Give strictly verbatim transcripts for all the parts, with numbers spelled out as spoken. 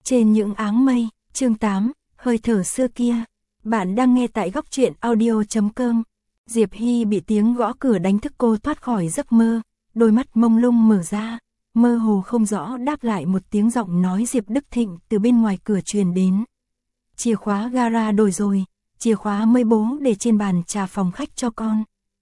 Trên những áng mây, chương tám, hơi thở xưa kia. Bạn đang nghe tại góc truyện audio chấm com. Diệp Hy bị tiếng gõ cửa đánh thức cô thoát khỏi giấc mơ, đôi mắt mông lung mở ra, mơ hồ không rõ đáp lại một tiếng giọng nói Diệp Đức Thịnh từ bên ngoài cửa truyền đến. Chìa khóa gara đổi rồi, chìa khóa mới bố để trên bàn trà phòng khách cho con.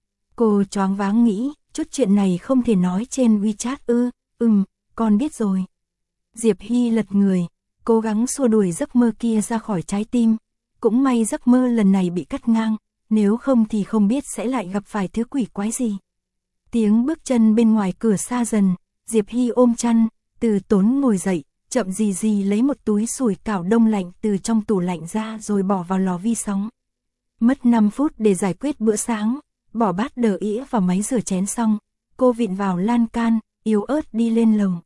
Cô choáng váng nghĩ, chút chuyện này không thể nói trên WeChat ư, ừm, con biết rồi. Diệp Hy lật người, cố gắng xua đuổi giấc mơ kia ra khỏi trái tim. Cũng may giấc mơ lần này bị cắt ngang, nếu không thì không biết sẽ lại gặp phải thứ quỷ quái gì. Tiếng bước chân bên ngoài cửa xa dần, Diệp Hy ôm chăn, từ tốn ngồi dậy, chậm gì gì lấy một túi sủi cảo đông lạnh từ trong tủ lạnh ra rồi bỏ vào lò vi sóng. Mất năm phút để giải quyết bữa sáng, bỏ bát đờ ĩa vào máy rửa chén xong, cô vịn vào lan can, yếu ớt đi lên lầu.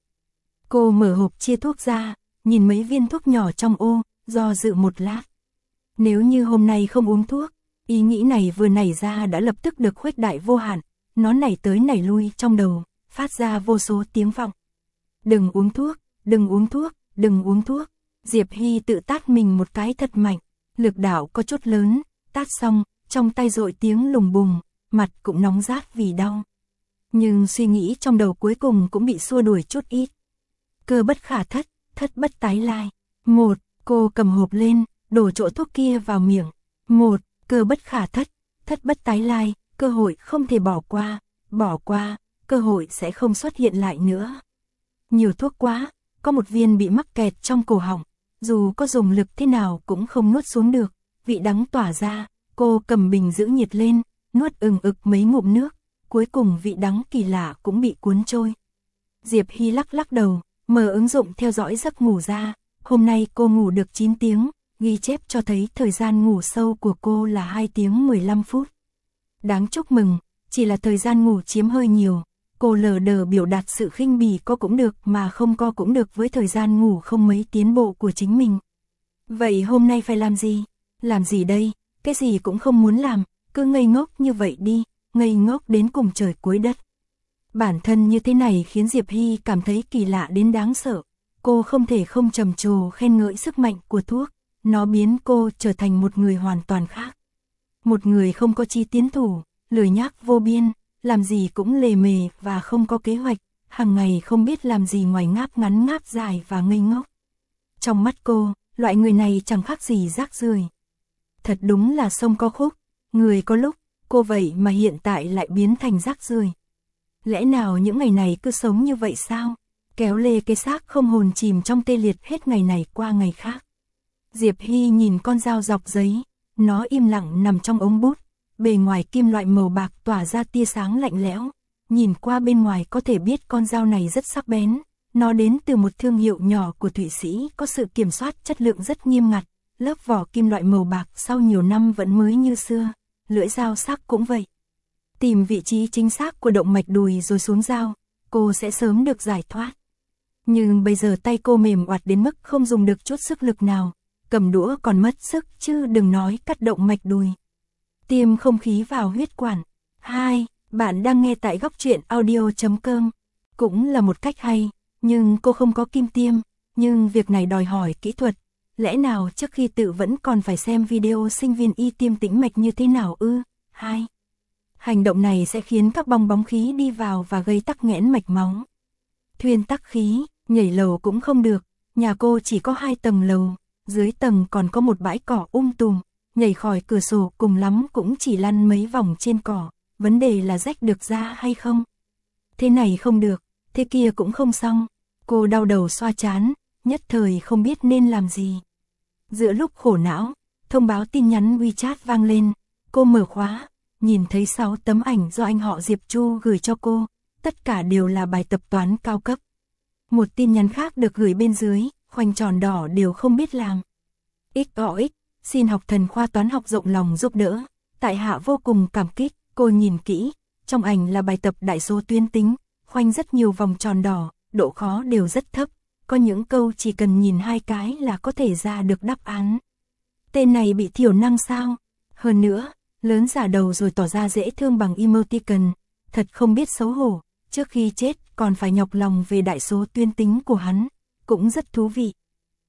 Cô mở hộp chia thuốc ra, nhìn mấy viên thuốc nhỏ trong ô, do dự một lát. Nếu như hôm nay không uống thuốc, ý nghĩ này vừa nảy ra đã lập tức được khuếch đại vô hạn, nó nảy tới nảy lui trong đầu, phát ra vô số tiếng vọng. Đừng uống thuốc, đừng uống thuốc, đừng uống thuốc. Diệp Hy tự tát mình một cái thật mạnh, lực đạo có chút lớn, tát xong, trong tay rội tiếng lùng bùng, mặt cũng nóng rát vì đau. Nhưng suy nghĩ trong đầu cuối cùng cũng bị xua đuổi chút ít. Cơ bất khả thất, thất bất tái lai. Một, cô cầm hộp lên, đổ chỗ thuốc kia vào miệng. Một, cơ bất khả thất, thất bất tái lai, cơ hội không thể bỏ qua, bỏ qua, cơ hội sẽ không xuất hiện lại nữa. Nhiều thuốc quá, có một viên bị mắc kẹt trong cổ họng, dù có dùng lực thế nào cũng không nuốt xuống được, vị đắng tỏa ra, cô cầm bình giữ nhiệt lên, nuốt ừng ực mấy ngụm nước, cuối cùng vị đắng kỳ lạ cũng bị cuốn trôi. Diệp Hy lắc lắc đầu, mở ứng dụng theo dõi giấc ngủ ra, hôm nay cô ngủ được chín tiếng, ghi chép cho thấy thời gian ngủ sâu của cô là hai tiếng mười lăm phút. Đáng chúc mừng, chỉ là thời gian ngủ chiếm hơi nhiều, cô lờ đờ biểu đạt sự khinh bỉ có cũng được mà không có cũng được với thời gian ngủ không mấy tiến bộ của chính mình. Vậy hôm nay phải làm gì? Làm gì đây? Cái gì cũng không muốn làm, cứ ngây ngốc như vậy đi, ngây ngốc đến cùng trời cuối đất. Bản thân như thế này khiến Diệp Hy cảm thấy kỳ lạ đến đáng sợ. Cô không thể không trầm trồ khen ngợi sức mạnh của thuốc, nó biến cô trở thành một người hoàn toàn khác. Một người không có chí tiến thủ, lười nhác vô biên, làm gì cũng lề mề và không có kế hoạch, hàng ngày không biết làm gì ngoài ngáp ngắn ngáp dài và ngây ngốc. Trong mắt cô, loại người này chẳng khác gì rác rưởi. Thật đúng là sông có khúc, người có lúc, cô vậy mà hiện tại lại biến thành rác rưởi. Lẽ nào những ngày này cứ sống như vậy sao? Kéo lê cái xác không hồn chìm trong tê liệt hết ngày này qua ngày khác. Diệp Hy nhìn con dao dọc giấy, nó im lặng nằm trong ống bút, bề ngoài kim loại màu bạc tỏa ra tia sáng lạnh lẽo, nhìn qua bên ngoài có thể biết con dao này rất sắc bén, nó đến từ một thương hiệu nhỏ của Thụy Sĩ có sự kiểm soát chất lượng rất nghiêm ngặt, lớp vỏ kim loại màu bạc sau nhiều năm vẫn mới như xưa, lưỡi dao sắc cũng vậy. Tìm vị trí chính xác của động mạch đùi rồi xuống dao, cô sẽ sớm được giải thoát. Nhưng bây giờ tay cô mềm oặt đến mức không dùng được chút sức lực nào, cầm đũa còn mất sức chứ đừng nói cắt động mạch đùi. Tiêm không khí vào huyết quản. Hai, bạn đang nghe tại góc truyện audio chấm com. Cũng là một cách hay, nhưng cô không có kim tiêm, nhưng việc này đòi hỏi kỹ thuật. Lẽ nào trước khi tự vẫn còn phải xem video sinh viên y tiêm tĩnh mạch như thế nào ư? Hai, hành động này sẽ khiến các bong bóng khí đi vào và gây tắc nghẽn mạch máu. Thuyên tắc khí, nhảy lầu cũng không được, nhà cô chỉ có hai tầng lầu, dưới tầng còn có một bãi cỏ um tùm, nhảy khỏi cửa sổ cùng lắm cũng chỉ lăn mấy vòng trên cỏ, vấn đề là rách được ra hay không. Thế này không được, thế kia cũng không xong, cô đau đầu xoa trán, nhất thời không biết nên làm gì. Giữa lúc khổ não, thông báo tin nhắn WeChat vang lên, cô mở khóa, nhìn thấy sáu tấm ảnh do anh họ Diệp Chu gửi cho cô, tất cả đều là bài tập toán cao cấp. Một tin nhắn khác được gửi bên dưới, khoanh tròn đỏ đều không biết làm. ích o ích, xin học thần khoa toán học rộng lòng giúp đỡ, tại hạ vô cùng cảm kích. Cô nhìn kỹ, trong ảnh là bài tập đại số tuyến tính, khoanh rất nhiều vòng tròn đỏ, độ khó đều rất thấp, có những câu chỉ cần nhìn hai cái là có thể ra được đáp án. Tên này bị thiểu năng sao? Hơn nữa, lớn giả đầu rồi tỏ ra dễ thương bằng emoticon, thật không biết xấu hổ, trước khi chết còn phải nhọc lòng về đại số tuyến tính của hắn, cũng rất thú vị.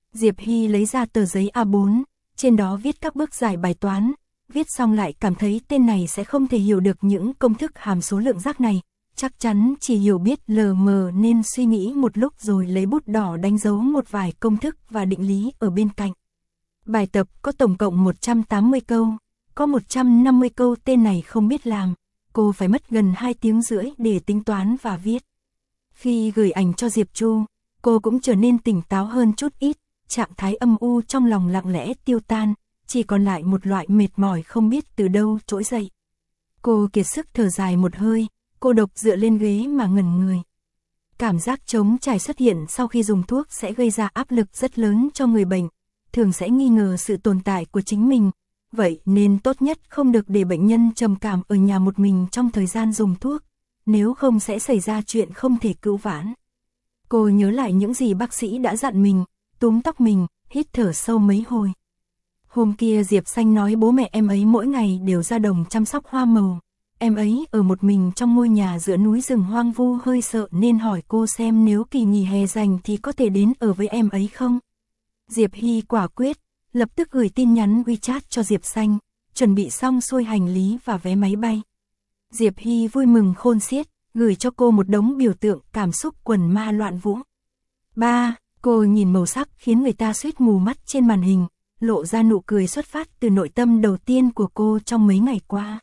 Diệp Hy lấy ra tờ giấy A bốn, trên đó viết các bước giải bài toán, viết xong lại cảm thấy tên này sẽ không thể hiểu được những công thức hàm số lượng rác này, chắc chắn chỉ hiểu biết lờ mờ nên suy nghĩ một lúc rồi lấy bút đỏ đánh dấu một vài công thức và định lý ở bên cạnh. Bài tập có tổng cộng một trăm tám mươi câu, có một trăm năm mươi câu tên này không biết làm, cô phải mất gần hai tiếng rưỡi để tính toán và viết. Khi gửi ảnh cho Diệp Chu, cô cũng trở nên tỉnh táo hơn chút ít, trạng thái âm u trong lòng lặng lẽ tiêu tan, chỉ còn lại một loại mệt mỏi không biết từ đâu trỗi dậy. Cô kiệt sức thở dài một hơi, cô độc dựa lên ghế mà ngẩn người. Cảm giác trống trải xuất hiện sau khi dùng thuốc sẽ gây ra áp lực rất lớn cho người bệnh, thường sẽ nghi ngờ sự tồn tại của chính mình, vậy nên tốt nhất không được để bệnh nhân trầm cảm ở nhà một mình trong thời gian dùng thuốc, nếu không sẽ xảy ra chuyện không thể cứu vãn. Cô nhớ lại những gì bác sĩ đã dặn mình, túm tóc mình, hít thở sâu mấy hồi. Hôm kia Diệp Xanh nói bố mẹ em ấy mỗi ngày đều ra đồng chăm sóc hoa màu. Em ấy ở một mình trong ngôi nhà giữa núi rừng hoang vu hơi sợ nên hỏi cô xem nếu kỳ nghỉ hè dành thì có thể đến ở với em ấy không. Diệp Hy quả quyết, lập tức gửi tin nhắn WeChat cho Diệp Xanh, chuẩn bị xong xuôi hành lý và vé máy bay. Diệp Hy vui mừng khôn xiết, gửi cho cô một đống biểu tượng cảm xúc quần ma loạn vũ. Ba, cô nhìn màu sắc khiến người ta suýt mù mắt trên màn hình, lộ ra nụ cười xuất phát từ nội tâm đầu tiên của cô trong mấy ngày qua.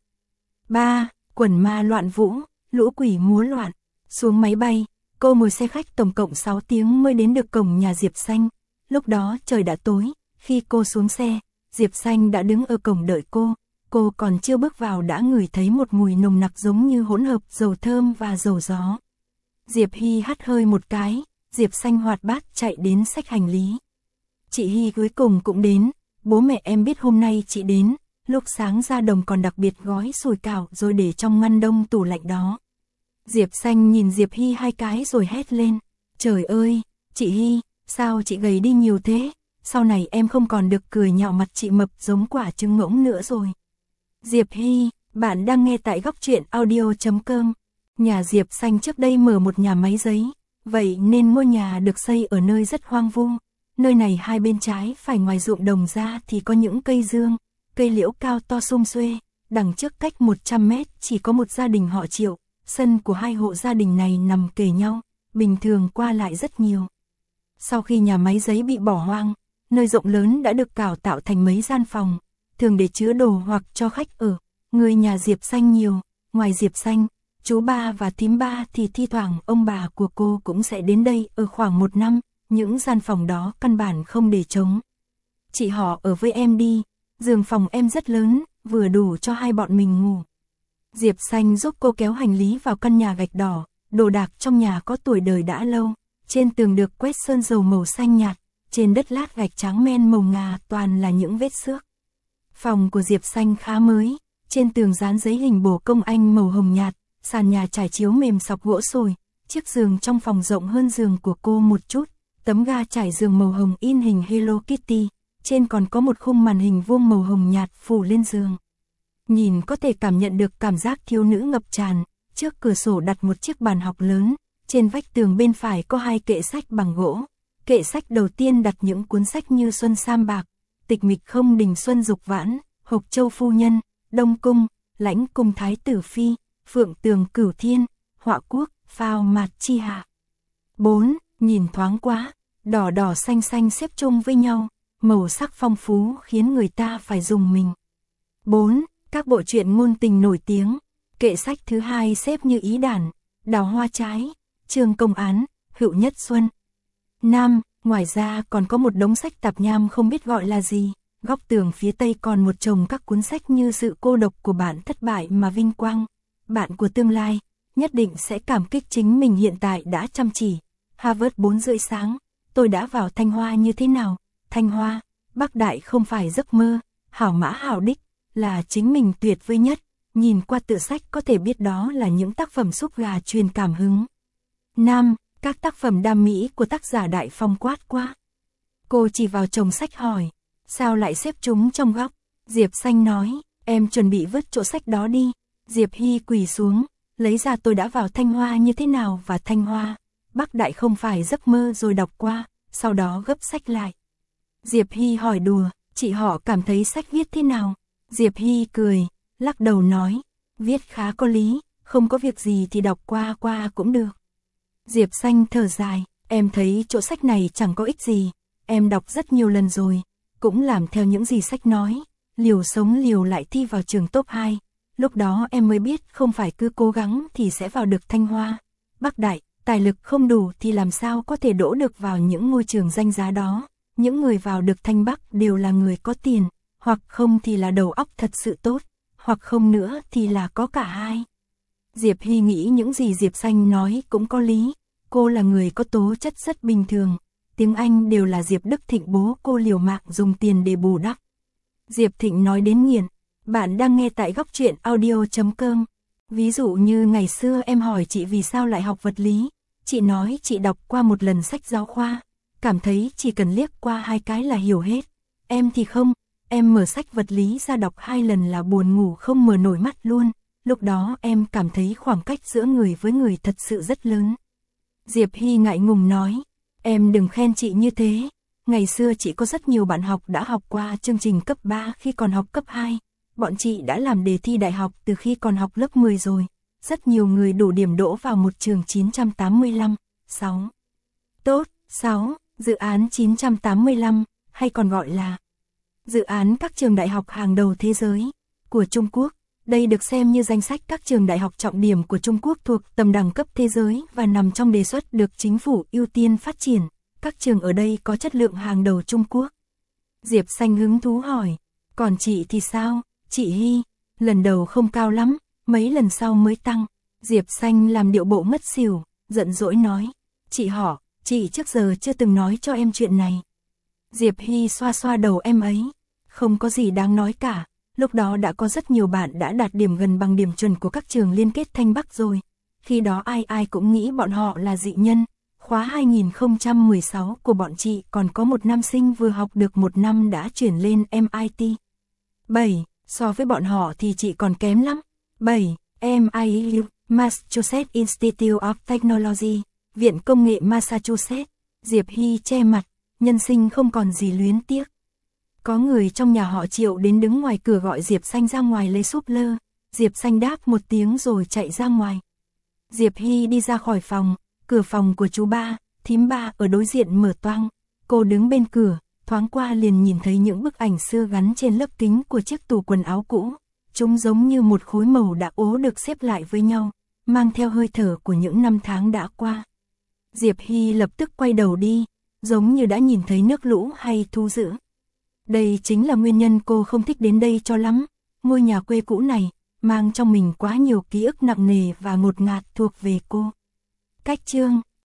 Ba, quần ma loạn vũ, lũ quỷ múa loạn. Xuống máy bay, cô ngồi xe khách tổng cộng sáu tiếng mới đến được cổng nhà Diệp Xanh. Lúc đó trời đã tối, khi cô xuống xe, Diệp Xanh đã đứng ở cổng đợi cô. Cô còn chưa bước vào đã ngửi thấy một mùi nồng nặc giống như hỗn hợp dầu thơm và dầu gió. Diệp Hy hắt hơi một cái, Diệp Xanh hoạt bát chạy đến xách hành lý. Chị Hy cuối cùng cũng đến, bố mẹ em biết hôm nay chị đến, lúc sáng ra đồng còn đặc biệt gói sủi cảo rồi để trong ngăn đông tủ lạnh đó. Diệp Xanh nhìn Diệp Hy hai cái rồi hét lên, trời ơi, chị Hy, sao chị gầy đi nhiều thế, sau này em không còn được cười nhạo mặt chị mập giống quả trứng ngỗng nữa rồi. Diệp Hy, bạn đang nghe tại góc truyện audio chấm com. Nhà Diệp Xanh trước đây mở một nhà máy giấy, vậy nên ngôi nhà được xây ở nơi rất hoang vu. Nơi này hai bên trái phải ngoài ruộng đồng ra thì có những cây dương, cây liễu cao to sum xuê, đằng trước cách một trăm mét chỉ có một gia đình họ Triệu, sân của hai hộ gia đình này nằm kề nhau, bình thường qua lại rất nhiều. Sau khi nhà máy giấy bị bỏ hoang, nơi rộng lớn đã được cải tạo thành mấy gian phòng, thường để chứa đồ hoặc cho khách ở. Người nhà Diệp Xanh nhiều, ngoài Diệp Xanh, chú ba và thím ba thì thi thoảng ông bà của cô cũng sẽ đến đây ở khoảng một năm, những gian phòng đó căn bản không để trống. Chị họ ở với em đi, giường phòng em rất lớn, vừa đủ cho hai bọn mình ngủ. Diệp Xanh giúp cô kéo hành lý vào căn nhà gạch đỏ, đồ đạc trong nhà có tuổi đời đã lâu, trên tường được quét sơn dầu màu xanh nhạt, trên đất lát gạch trắng men màu ngà toàn là những vết xước. Phòng của Diệp Xanh khá mới, trên tường dán giấy hình bồ công anh màu hồng nhạt, sàn nhà trải chiếu mềm sọc gỗ sồi, chiếc giường trong phòng rộng hơn giường của cô một chút, tấm ga trải giường màu hồng in hình Hello Kitty, trên còn có một khung màn hình vuông màu hồng nhạt phủ lên giường. Nhìn có thể cảm nhận được cảm giác thiếu nữ ngập tràn, trước cửa sổ đặt một chiếc bàn học lớn, trên vách tường bên phải có hai kệ sách bằng gỗ. Kệ sách đầu tiên đặt những cuốn sách như Xuân Sam Bạc, Tịch Mịch Không Đình Xuân Dục Vãn, Hộc Châu Phu Nhân, Đông Cung, Lãnh Cung Thái Tử Phi, Phượng Tường Cửu Thiên, Họa Quốc, Phao Mạt Chi Hạ. bốn. Nhìn thoáng quá, đỏ đỏ xanh xanh xếp chung với nhau, màu sắc phong phú khiến người ta phải rùng mình. bốn. Các bộ truyện ngôn tình nổi tiếng. Kệ sách thứ hai xếp như Ý Đản, Đào Hoa Trái, Trương Công Án, Hữu Nhất Xuân. năm. Ngoài ra còn có một đống sách tạp nham không biết gọi là gì. Góc tường phía tây còn một chồng các cuốn sách như Sự cô độc của bạn thất bại mà vinh quang, Bạn của tương lai, nhất định sẽ cảm kích chính mình hiện tại đã chăm chỉ. Harvard bốn rưỡi sáng, tôi đã vào Thanh Hoa như thế nào? Thanh Hoa, Bắc Đại không phải giấc mơ, hảo mã hảo đích, là chính mình tuyệt vời nhất. Nhìn qua tựa sách có thể biết đó là những tác phẩm xúc gà truyền cảm hứng. năm. Các tác phẩm đam mỹ của tác giả Đại Phong quát quá. Cô chỉ vào chồng sách hỏi, sao lại xếp chúng trong góc? Diệp Xanh nói, em chuẩn bị vứt chỗ sách đó đi. Diệp Hy quỳ xuống, lấy ra Tôi đã vào Thanh Hoa như thế nào và Thanh Hoa, Bắc Đại không phải giấc mơ rồi đọc qua, sau đó gấp sách lại. Diệp Hy hỏi đùa, chị họ cảm thấy sách viết thế nào? Diệp Hy cười, lắc đầu nói, viết khá có lý, không có việc gì thì đọc qua qua cũng được. Diệp Xanh thở dài, em thấy chỗ sách này chẳng có ích gì, em đọc rất nhiều lần rồi, cũng làm theo những gì sách nói, liều sống liều lại thi vào trường top hai, lúc đó em mới biết không phải cứ cố gắng thì sẽ vào được Thanh Hoa, Bắc Đại, tài lực không đủ thì làm sao có thể đỗ được vào những ngôi trường danh giá đó, những người vào được Thanh Bắc đều là người có tiền, hoặc không thì là đầu óc thật sự tốt, hoặc không nữa thì là có cả hai. Diệp Hy nghĩ những gì Diệp Xanh nói cũng có lý, cô là người có tố chất rất bình thường, tiếng Anh đều là Diệp Đức Thịnh bố cô liều mạng dùng tiền để bù đắp. Diệp Thịnh nói đến nghiền, bạn đang nghe tại góc truyện audio chấm com. Ví dụ như ngày xưa em hỏi chị vì sao lại học vật lý, chị nói chị đọc qua một lần sách giáo khoa, cảm thấy chỉ cần liếc qua hai cái là hiểu hết. Em thì không, em mở sách vật lý ra đọc hai lần là buồn ngủ không mở nổi mắt luôn, lúc đó em cảm thấy khoảng cách giữa người với người thật sự rất lớn. Diệp Hy ngại ngùng nói, em đừng khen chị như thế, ngày xưa chị có rất nhiều bạn học đã học qua chương trình cấp ba khi còn học cấp hai, bọn chị đã làm đề thi đại học từ khi còn học lớp mười rồi, rất nhiều người đủ điểm đỗ vào một trường chín trăm tám mươi lăm, sáu. Tốt, sáu, dự án chín trăm tám mươi lăm, hay còn gọi là dự án các trường đại học hàng đầu thế giới của Trung Quốc. Đây được xem như danh sách các trường đại học trọng điểm của Trung Quốc thuộc tầm đẳng cấp thế giới và nằm trong đề xuất được chính phủ ưu tiên phát triển. Các trường ở đây có chất lượng hàng đầu Trung Quốc. Diệp Xanh hứng thú hỏi, còn chị thì sao? Chị Hy, lần đầu không cao lắm, mấy lần sau mới tăng. Diệp Xanh làm điệu bộ ngất xỉu, giận dỗi nói, chị họ, chị trước giờ chưa từng nói cho em chuyện này. Diệp Hy xoa xoa đầu em ấy, không có gì đáng nói cả. Lúc đó đã có rất nhiều bạn đã đạt điểm gần bằng điểm chuẩn của các trường liên kết Thanh Bắc rồi. Khi đó ai ai cũng nghĩ bọn họ là dị nhân. Khóa hai nghìn không trăm mười sáu của bọn chị còn có một nam sinh vừa học được một năm đã chuyển lên em i tê. bảy. So với bọn họ thì chị còn kém lắm. bảy. em i u, Massachusetts Institute of Technology, Viện Công nghệ Massachusetts. Diệp Hy che mặt, nhân sinh không còn gì luyến tiếc. Có người trong nhà họ Triệu đến đứng ngoài cửa gọi Diệp Xanh ra ngoài lấy súp lơ. Diệp Xanh đáp một tiếng rồi chạy ra ngoài. Diệp Hy đi ra khỏi phòng, cửa phòng của chú ba, thím ba ở đối diện mở toang. Cô đứng bên cửa, thoáng qua liền nhìn thấy những bức ảnh xưa gắn trên lớp kính của chiếc tủ quần áo cũ. Chúng giống như một khối màu đã ố được xếp lại với nhau, mang theo hơi thở của những năm tháng đã qua. Diệp Hy lập tức quay đầu đi, giống như đã nhìn thấy nước lũ hay thú dữ. Đây chính là nguyên nhân cô không thích đến đây cho lắm. Ngôi nhà quê cũ này, mang trong mình quá nhiều ký ức nặng nề và ngột ngạt thuộc về cô. Cách chương